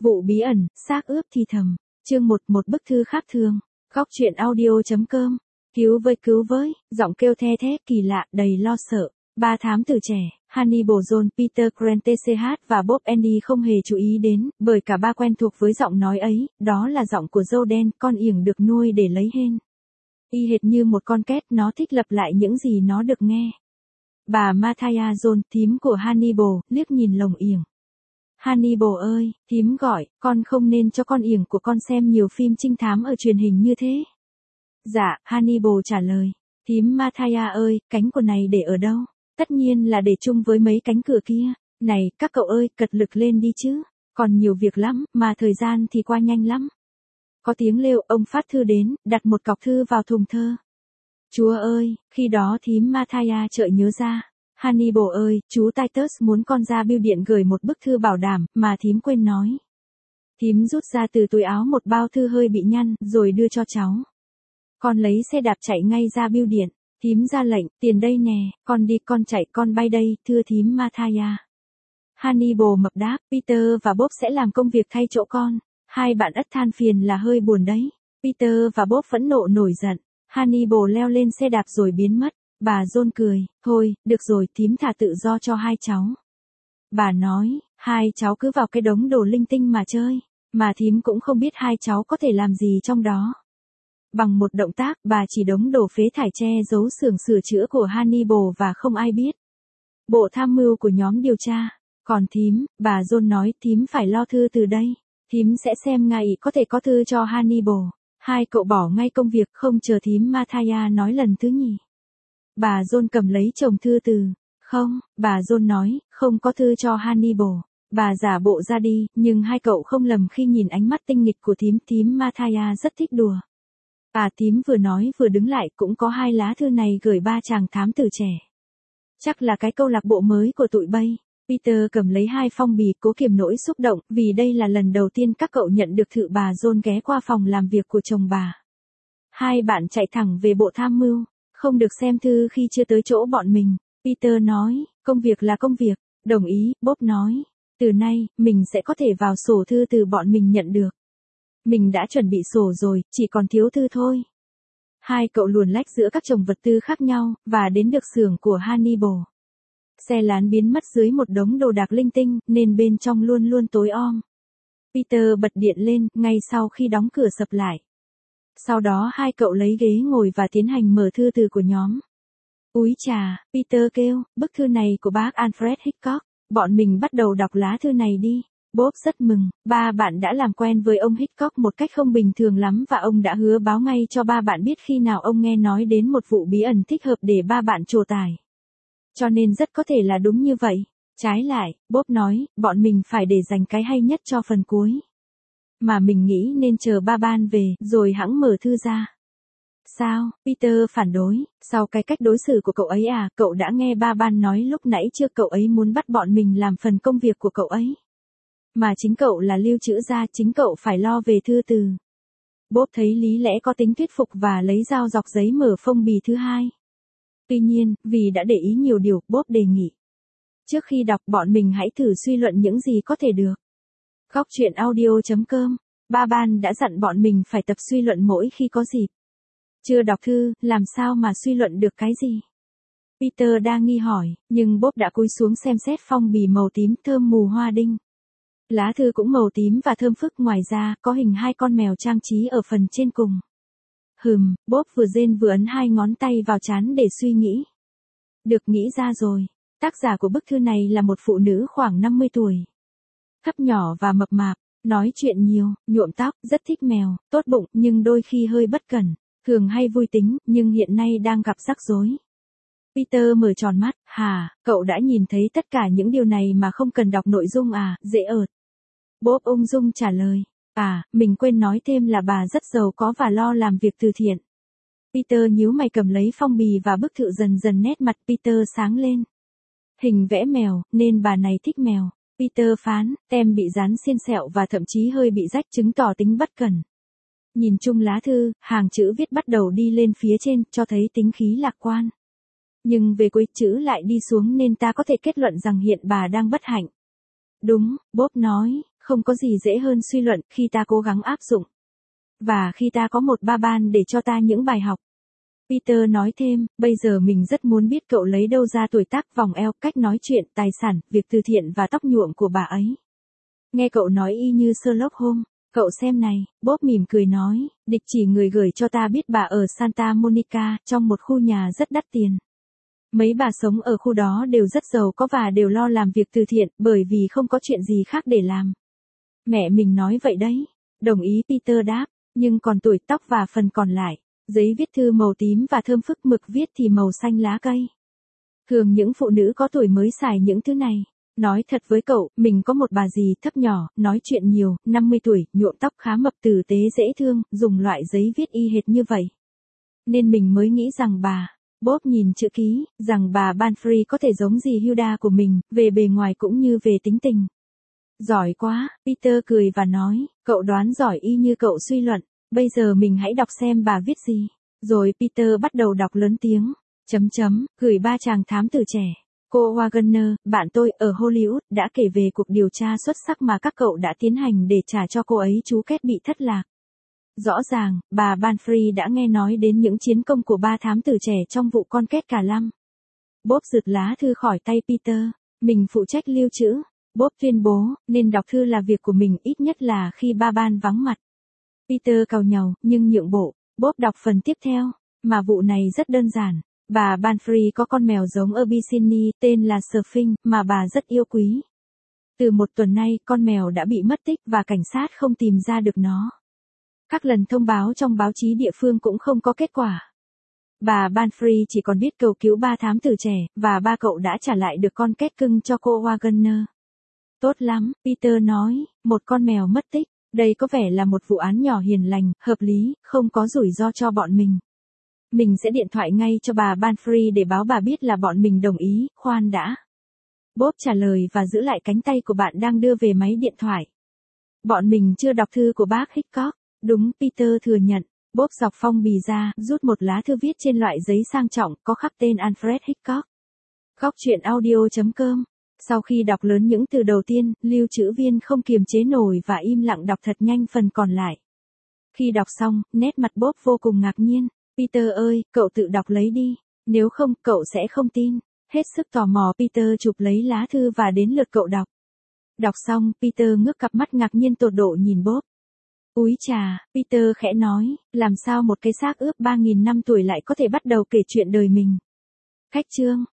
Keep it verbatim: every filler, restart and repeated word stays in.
Vụ bí ẩn, xác ướp thì thầm. Chương một, một bức thư khác thường. Góc truyện audio.com. Cứu với cứu với, giọng kêu the thé kỳ lạ, đầy lo sợ. Ba thám tử trẻ, Hannibal John, Peter Grant tê xê hát và Bob Andy không hề chú ý đến, bởi cả ba quen thuộc với giọng nói ấy, đó là giọng của Joe đen, con yểng được nuôi để lấy hên. Y hệt như một con két, nó thích lặp lại những gì nó được nghe. Bà Mathia John, thím của Hannibal, liếc nhìn lồng yểng. Hannibal ơi, thím gọi, con không nên cho con yểng của con xem nhiều phim trinh thám ở truyền hình như thế. Dạ, Hannibal trả lời. Thím Mathia ơi, cánh của này để ở đâu? Tất nhiên là để chung với mấy cánh cửa kia. Này, các cậu ơi, cật lực lên đi chứ. Còn nhiều việc lắm, mà thời gian thì qua nhanh lắm. Có tiếng lêu, ông phát thư đến, đặt một cọc thư vào thùng thơ. Chúa ơi, khi đó thím Mathia chợt nhớ ra. Hannibal ơi, chú Titus muốn con ra bưu điện gửi một bức thư bảo đảm, mà thím quên nói. Thím rút ra từ túi áo một bao thư hơi bị nhăn, rồi đưa cho cháu. Con lấy xe đạp chạy ngay ra bưu điện. Thím ra lệnh, tiền đây nè, con đi con chạy con bay đây, thưa thím Mathia. Hannibal mập đáp, Peter và Bob sẽ làm công việc thay chỗ con. Hai bạn ất than phiền là hơi buồn đấy. Peter và Bob phẫn nộ nổi giận. Hannibal leo lên xe đạp rồi biến mất. Bà John cười, thôi, được rồi, thím thả tự do cho hai cháu. Bà nói, hai cháu cứ vào cái đống đồ linh tinh mà chơi, mà thím cũng không biết hai cháu có thể làm gì trong đó. Bằng một động tác, bà chỉ đống đồ phế thải che giấu xưởng sửa chữa của Hannibal và không ai biết. Bộ tham mưu của nhóm điều tra. Còn thím, bà John nói, thím phải lo thư từ đây. Thím sẽ xem ngày có thể có thư cho Hannibal. Hai cậu bỏ ngay công việc không chờ thím Mathia nói lần thứ nhì. Bà John cầm lấy chồng thư từ. Không, bà John nói, không có thư cho Hannibal. Bà giả bộ ra đi, nhưng hai cậu không lầm khi nhìn ánh mắt tinh nghịch của thím. Thím Mathia rất thích đùa. À, thím vừa nói vừa đứng lại, cũng có hai lá thư này gửi ba chàng thám tử trẻ. Chắc là cái câu lạc bộ mới của tụi bay. Peter cầm lấy hai phong bì, cố kiềm nỗi xúc động, vì đây là lần đầu tiên các cậu nhận được thư. Bà John ghé qua phòng làm việc của chồng bà. Hai bạn chạy thẳng về bộ tham mưu, không được xem thư khi chưa tới chỗ bọn mình. Peter nói, công việc là công việc. Đồng ý, Bob nói. Từ nay, mình sẽ có thể vào sổ thư từ bọn mình nhận được. Mình đã chuẩn bị sổ rồi, chỉ còn thiếu thư thôi. Hai cậu luồn lách giữa các chồng vật tư khác nhau, và đến được xưởng của Hannibal. Xe lán biến mất dưới một đống đồ đạc linh tinh, nên bên trong luôn luôn tối om. Peter bật điện lên, ngay sau khi đóng cửa sập lại. Sau đó hai cậu lấy ghế ngồi và tiến hành mở thư từ của nhóm. Úi chà, Peter kêu, bức thư này của bác Alfred Hitchcock. Bọn mình bắt đầu đọc lá thư này đi. Bob rất mừng, ba bạn đã làm quen với ông Hitchcock một cách không bình thường lắm và ông đã hứa báo ngay cho ba bạn biết khi nào ông nghe nói đến một vụ bí ẩn thích hợp để ba bạn trổ tài. Cho nên rất có thể là đúng như vậy. Trái lại, Bob nói, bọn mình phải để dành cái hay nhất cho phần cuối. Mà mình nghĩ nên chờ ba ban về, rồi hẵng mở thư ra. Sao, Peter phản đối, sau cái cách đối xử của cậu ấy à, cậu đã nghe ba ban nói lúc nãy chưa, cậu ấy muốn bắt bọn mình làm phần công việc của cậu ấy. Mà chính cậu là lưu trữ ra, chính cậu phải lo về thư từ. Bob thấy lý lẽ có tính thuyết phục và lấy dao dọc giấy mở phong bì thứ hai. Tuy nhiên, vì đã để ý nhiều điều, Bob đề nghị. Trước khi đọc bọn mình hãy thử suy luận những gì có thể được. Góc truyện audio.com. Ba ban đã dặn bọn mình phải tập suy luận mỗi khi có dịp. Chưa đọc thư, làm sao mà suy luận được cái gì? Peter đang nghi hỏi, nhưng Bob đã cúi xuống xem xét phong bì màu tím thơm mù hoa đinh. Lá thư cũng màu tím và thơm phức, ngoài ra, có hình hai con mèo trang trí ở phần trên cùng. Hừm, Bob vừa rên vừa ấn hai ngón tay vào trán để suy nghĩ. Được, nghĩ ra rồi. Tác giả của bức thư này là một phụ nữ khoảng năm mươi tuổi. Thấp nhỏ và mập mạp, nói chuyện nhiều, nhuộm tóc, rất thích mèo, tốt bụng, nhưng đôi khi hơi bất cẩn, thường hay vui tính, nhưng hiện nay đang gặp rắc rối. Peter mở tròn mắt, hả, cậu đã nhìn thấy tất cả những điều này mà không cần đọc nội dung à, dễ ợt. Bob ung dung trả lời, à, mình quên nói thêm là bà rất giàu có và lo làm việc từ thiện. Peter nhíu mày cầm lấy phong bì và bức thư, dần dần nét mặt Peter sáng lên. Hình vẽ mèo, nên bà này thích mèo. Peter phán, tem bị dán xiên sẹo và thậm chí hơi bị rách, chứng tỏ tính bất cẩn. Nhìn chung lá thư, hàng chữ viết bắt đầu đi lên phía trên, cho thấy tính khí lạc quan. Nhưng về cuối chữ lại đi xuống nên ta có thể kết luận rằng hiện bà đang bất hạnh. Đúng, Bob nói, không có gì dễ hơn suy luận khi ta cố gắng áp dụng. Và khi ta có một ba ban để cho ta những bài học. Peter nói thêm, bây giờ mình rất muốn biết cậu lấy đâu ra tuổi tác, vòng eo, cách nói chuyện, tài sản, việc từ thiện và tóc nhuộm của bà ấy. Nghe cậu nói y như Sherlock Holmes. Cậu xem này, Bob mỉm cười nói, địch chỉ người gửi cho ta biết bà ở Santa Monica, trong một khu nhà rất đắt tiền. Mấy bà sống ở khu đó đều rất giàu có và đều lo làm việc từ thiện, bởi vì không có chuyện gì khác để làm. Mẹ mình nói vậy đấy. Đồng ý, Peter đáp, nhưng còn tuổi, tóc và phần còn lại. Giấy viết thư màu tím và thơm phức, mực viết thì màu xanh lá cây. Thường những phụ nữ có tuổi mới xài những thứ này. Nói thật với cậu, mình có một bà dì thấp nhỏ, nói chuyện nhiều, năm mươi tuổi, nhuộm tóc khá mập, tử tế dễ thương, dùng loại giấy viết y hệt như vậy. Nên mình mới nghĩ rằng bà, Bob nhìn chữ ký, rằng bà Banfrey có thể giống dì Hilda của mình, về bề ngoài cũng như về tính tình. Giỏi quá, Peter cười và nói, cậu đoán giỏi y như cậu suy luận, bây giờ mình hãy đọc xem bà viết gì. Rồi Peter bắt đầu đọc lớn tiếng, chấm chấm, gửi ba chàng thám tử trẻ. Cô Wagner, bạn tôi ở Hollywood, đã kể về cuộc điều tra xuất sắc mà các cậu đã tiến hành để trả cho cô ấy chú Két bị thất lạc. Rõ ràng, bà Banfrey đã nghe nói đến những chiến công của ba thám tử trẻ trong vụ con Két cả lăm. Bob giật lá thư khỏi tay Peter, mình phụ trách lưu trữ. Bob tuyên bố, nên đọc thư là việc của mình, ít nhất là khi ba ban vắng mặt. Peter càu nhàu, nhưng nhượng bộ. Bob đọc phần tiếp theo, mà vụ này rất đơn giản. Bà Banfrey có con mèo giống Abyssinia, tên là Surfing, mà bà rất yêu quý. Từ một tuần nay, con mèo đã bị mất tích và cảnh sát không tìm ra được nó. Các lần thông báo trong báo chí địa phương cũng không có kết quả. Bà Banfrey chỉ còn biết cầu cứu ba thám tử trẻ, và ba cậu đã trả lại được con Két cưng cho cô Wagner. Tốt lắm, Peter nói, một con mèo mất tích. Đây có vẻ là một vụ án nhỏ hiền lành, hợp lý, không có rủi ro cho bọn mình. Mình sẽ điện thoại ngay cho bà Banfrey để báo bà biết là bọn mình đồng ý, khoan đã. Bob trả lời và giữ lại cánh tay của bạn đang đưa về máy điện thoại. Bọn mình chưa đọc thư của bác Hickok. Đúng, Peter thừa nhận. Bob dọc phong bì ra, rút một lá thư viết trên loại giấy sang trọng, có khắc tên Alfred Hickok. Góc truyện audio chấm com. Sau khi đọc lớn những từ đầu tiên, lưu trữ viên không kiềm chế nổi và im lặng đọc thật nhanh phần còn lại. Khi đọc xong, nét mặt Bob vô cùng ngạc nhiên. Peter ơi, cậu tự đọc lấy đi. Nếu không, cậu sẽ không tin. Hết sức tò mò, Peter chụp lấy lá thư và đến lượt cậu đọc. Đọc xong, Peter ngước cặp mắt ngạc nhiên tột độ nhìn Bob. Úi chà, Peter khẽ nói, làm sao một cái xác ướp ba nghìn năm tuổi lại có thể bắt đầu kể chuyện đời mình. Khách chương.